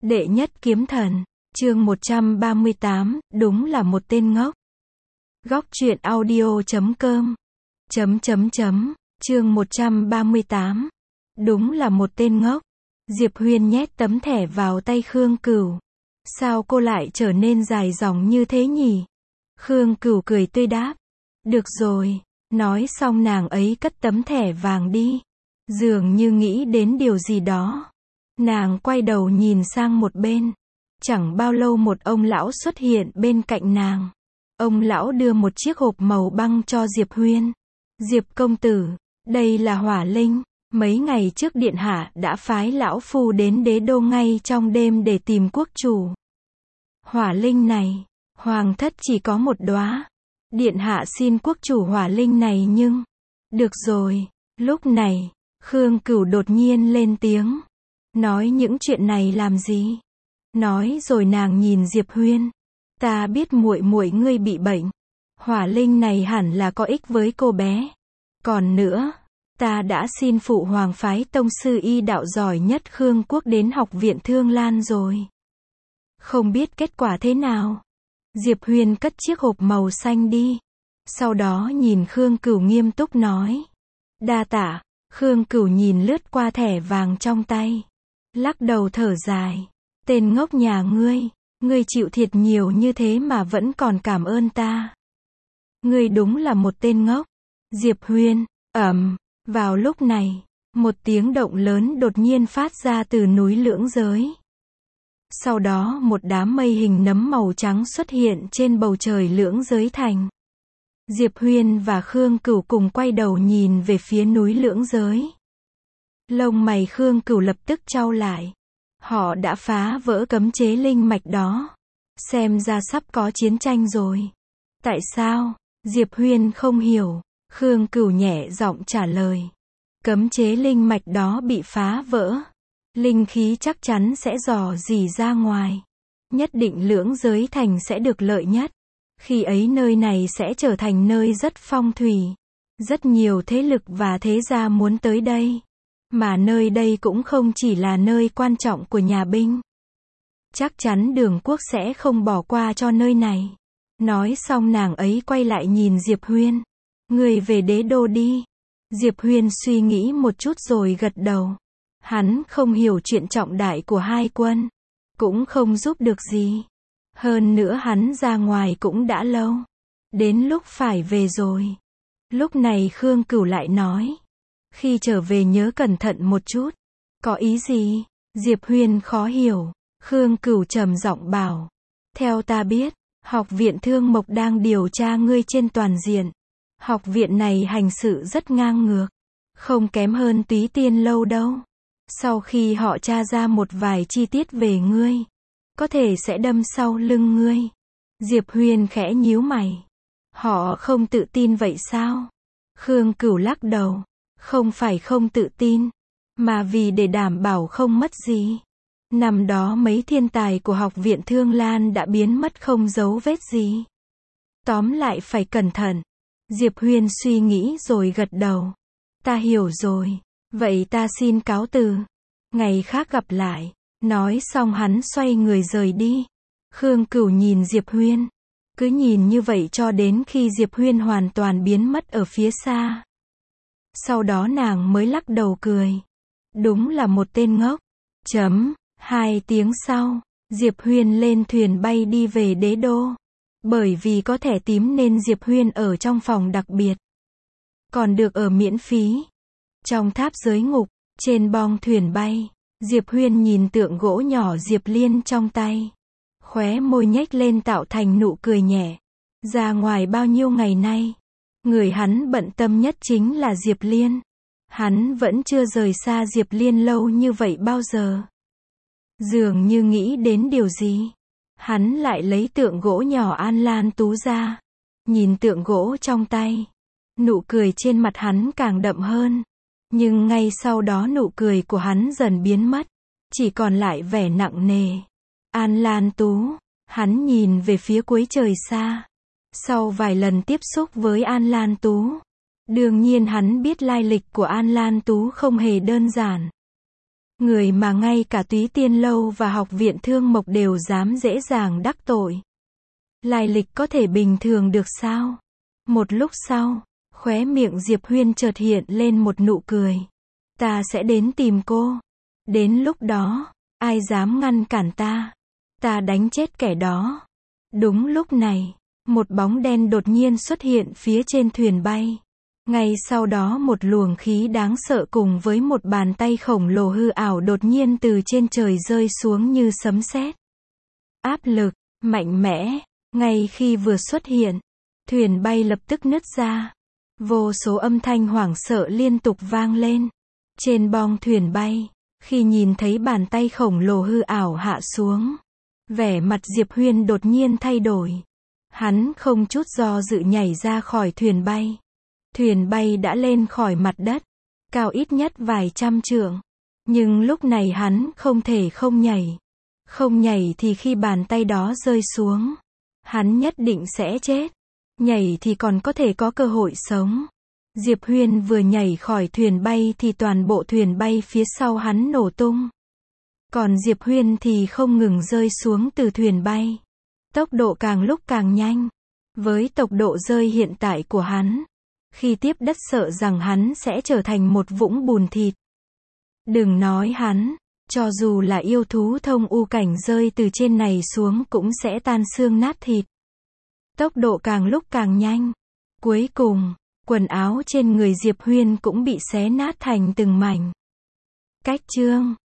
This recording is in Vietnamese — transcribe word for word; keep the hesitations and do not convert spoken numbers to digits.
Đệ nhất kiếm thần, chương một trăm ba mươi tám, đúng là một tên ngốc. Góc truyện audio chấm com chấm chấm chấm, chương một trăm ba mươi tám, đúng là một tên ngốc. Diệp Huyên nhét tấm thẻ vào tay Khương Cửu. Sao cô lại trở nên dài dòng như thế nhỉ? Khương Cửu cười tươi đáp. Được rồi, nói xong nàng ấy cất tấm thẻ vàng đi. Dường như nghĩ đến điều gì đó. Nàng quay đầu nhìn sang một bên. Chẳng bao lâu một ông lão xuất hiện bên cạnh nàng. Ông lão đưa một chiếc hộp màu băng cho Diệp Huyên. Diệp công tử, đây là hỏa linh. Mấy ngày trước điện hạ đã phái lão phu đến đế đô ngay trong đêm để tìm quốc chủ. Hỏa linh này, hoàng thất chỉ có một đóa. Điện hạ xin quốc chủ hỏa linh này nhưng... Được rồi, lúc này, Khương Cửu đột nhiên lên tiếng. Nói những chuyện này làm gì? Nói rồi nàng nhìn Diệp Huyên. Ta biết muội muội ngươi bị bệnh. Hỏa linh này hẳn là có ích với cô bé. Còn nữa, ta đã xin phụ hoàng phái tông sư y đạo giỏi nhất Khương quốc đến học viện Thương Lan rồi. Không biết kết quả thế nào. Diệp Huyên cất chiếc hộp màu xanh đi. Sau đó nhìn Khương Cửu nghiêm túc nói. Đa tạ. Khương Cửu nhìn lướt qua thẻ vàng trong tay. Lắc đầu thở dài. Tên ngốc nhà ngươi. Ngươi chịu thiệt nhiều như thế mà vẫn còn cảm ơn ta. Ngươi đúng là một tên ngốc. Diệp Huyên, ầm. Vào lúc này, một tiếng động lớn đột nhiên phát ra từ núi Lưỡng Giới. Sau đó một đám mây hình nấm màu trắng xuất hiện trên bầu trời Lưỡng Giới thành. Diệp Huyên và Khương Cửu cùng quay đầu nhìn về phía núi Lưỡng Giới. Lông mày Khương Cửu lập tức chau lại. Họ đã phá vỡ cấm chế linh mạch đó. Xem ra sắp có chiến tranh rồi. Tại sao? Diệp Huyên không hiểu. Khương Cửu nhẹ giọng trả lời. Cấm chế linh mạch đó bị phá vỡ. Linh khí chắc chắn sẽ rò rỉ ra ngoài. Nhất định Lưỡng Giới thành sẽ được lợi nhất. Khi ấy nơi này sẽ trở thành nơi rất phong thủy. Rất nhiều thế lực và thế gia muốn tới đây. Mà nơi đây cũng không chỉ là nơi quan trọng của nhà binh. Chắc chắn Đường Quốc sẽ không bỏ qua cho nơi này. Nói xong nàng ấy quay lại nhìn Diệp Huyên. Người về đế đô đi. Diệp Huyên suy nghĩ một chút rồi gật đầu. Hắn không hiểu chuyện trọng đại của hai quân. Cũng không giúp được gì. Hơn nữa hắn ra ngoài cũng đã lâu. Đến lúc phải về rồi. Lúc này Khương Cửu lại nói. Khi trở về nhớ cẩn thận một chút. Có ý gì? Diệp Huyên khó hiểu. Khương Cửu trầm giọng bảo. Theo ta biết, học viện Thương Mộc đang điều tra ngươi trên toàn diện. Học viện này hành sự rất ngang ngược. Không kém hơn Túy Tiên Lâu đâu. Sau khi họ tra ra một vài chi tiết về ngươi, có thể sẽ đâm sau lưng ngươi. Diệp Huyên khẽ nhíu mày. Họ không tự tin vậy sao? Khương Cửu lắc đầu. Không phải không tự tin, mà vì để đảm bảo không mất gì. Năm đó mấy thiên tài của học viện Thương Lan đã biến mất không dấu vết gì. Tóm lại phải cẩn thận. Diệp Huyên suy nghĩ rồi gật đầu. Ta hiểu rồi. Vậy ta xin cáo từ. Ngày khác gặp lại. Nói xong hắn xoay người rời đi. Khương Cửu nhìn Diệp Huyên. Cứ nhìn như vậy cho đến khi Diệp Huyên hoàn toàn biến mất ở phía xa. Sau đó nàng mới lắc đầu cười. Đúng là một tên ngốc. Chấm. Hai tiếng sau, Diệp Huyên lên thuyền bay đi về đế đô. Bởi vì có thẻ tím nên Diệp Huyên ở trong phòng đặc biệt. Còn được ở miễn phí. Trong tháp giới ngục, trên bong thuyền bay, Diệp Huyên nhìn tượng gỗ nhỏ Diệp Liên trong tay. Khóe môi nhếch lên tạo thành nụ cười nhẹ. Ra ngoài bao nhiêu ngày nay, người hắn bận tâm nhất chính là Diệp Liên. Hắn vẫn chưa rời xa Diệp Liên lâu như vậy bao giờ. Dường như nghĩ đến điều gì. Hắn lại lấy tượng gỗ nhỏ An Lan Tú ra. Nhìn tượng gỗ trong tay. Nụ cười trên mặt hắn càng đậm hơn. Nhưng ngay sau đó nụ cười của hắn dần biến mất. Chỉ còn lại vẻ nặng nề. An Lan Tú. Hắn nhìn về phía cuối trời xa. Sau vài lần tiếp xúc với An Lan Tú, đương nhiên hắn biết lai lịch của An Lan Tú không hề đơn giản. Người mà ngay cả Túy Tiên Lâu và Học viện Thương Mộc đều dám dễ dàng đắc tội. Lai lịch có thể bình thường được sao? Một lúc sau, khóe miệng Diệp Huyên chợt hiện lên một nụ cười. Ta sẽ đến tìm cô. Đến lúc đó, ai dám ngăn cản ta? Ta đánh chết kẻ đó. Đúng lúc này, một bóng đen đột nhiên xuất hiện phía trên thuyền bay. Ngay sau đó một luồng khí đáng sợ cùng với một bàn tay khổng lồ hư ảo đột nhiên từ trên trời rơi xuống như sấm sét. Áp lực, mạnh mẽ, ngay khi vừa xuất hiện, thuyền bay lập tức nứt ra. Vô số âm thanh hoảng sợ liên tục vang lên. Trên bong thuyền bay, khi nhìn thấy bàn tay khổng lồ hư ảo hạ xuống, vẻ mặt Diệp Huyên đột nhiên thay đổi. Hắn không chút do dự nhảy ra khỏi thuyền bay. Thuyền bay đã lên khỏi mặt đất, cao ít nhất vài trăm trượng. Nhưng lúc này hắn không thể không nhảy. Không nhảy thì khi bàn tay đó rơi xuống, hắn nhất định sẽ chết. Nhảy thì còn có thể có cơ hội sống. Diệp Huyên vừa nhảy khỏi thuyền bay thì toàn bộ thuyền bay phía sau hắn nổ tung. Còn Diệp Huyên thì không ngừng rơi xuống từ thuyền bay. Tốc độ càng lúc càng nhanh. Với tốc độ rơi hiện tại của hắn, khi tiếp đất sợ rằng hắn sẽ trở thành một vũng bùn thịt. Đừng nói hắn, cho dù là yêu thú thông u cảnh rơi từ trên này xuống cũng sẽ tan xương nát thịt. Tốc độ càng lúc càng nhanh. Cuối cùng, quần áo trên người Diệp Huyên cũng bị xé nát thành từng mảnh. Cách chương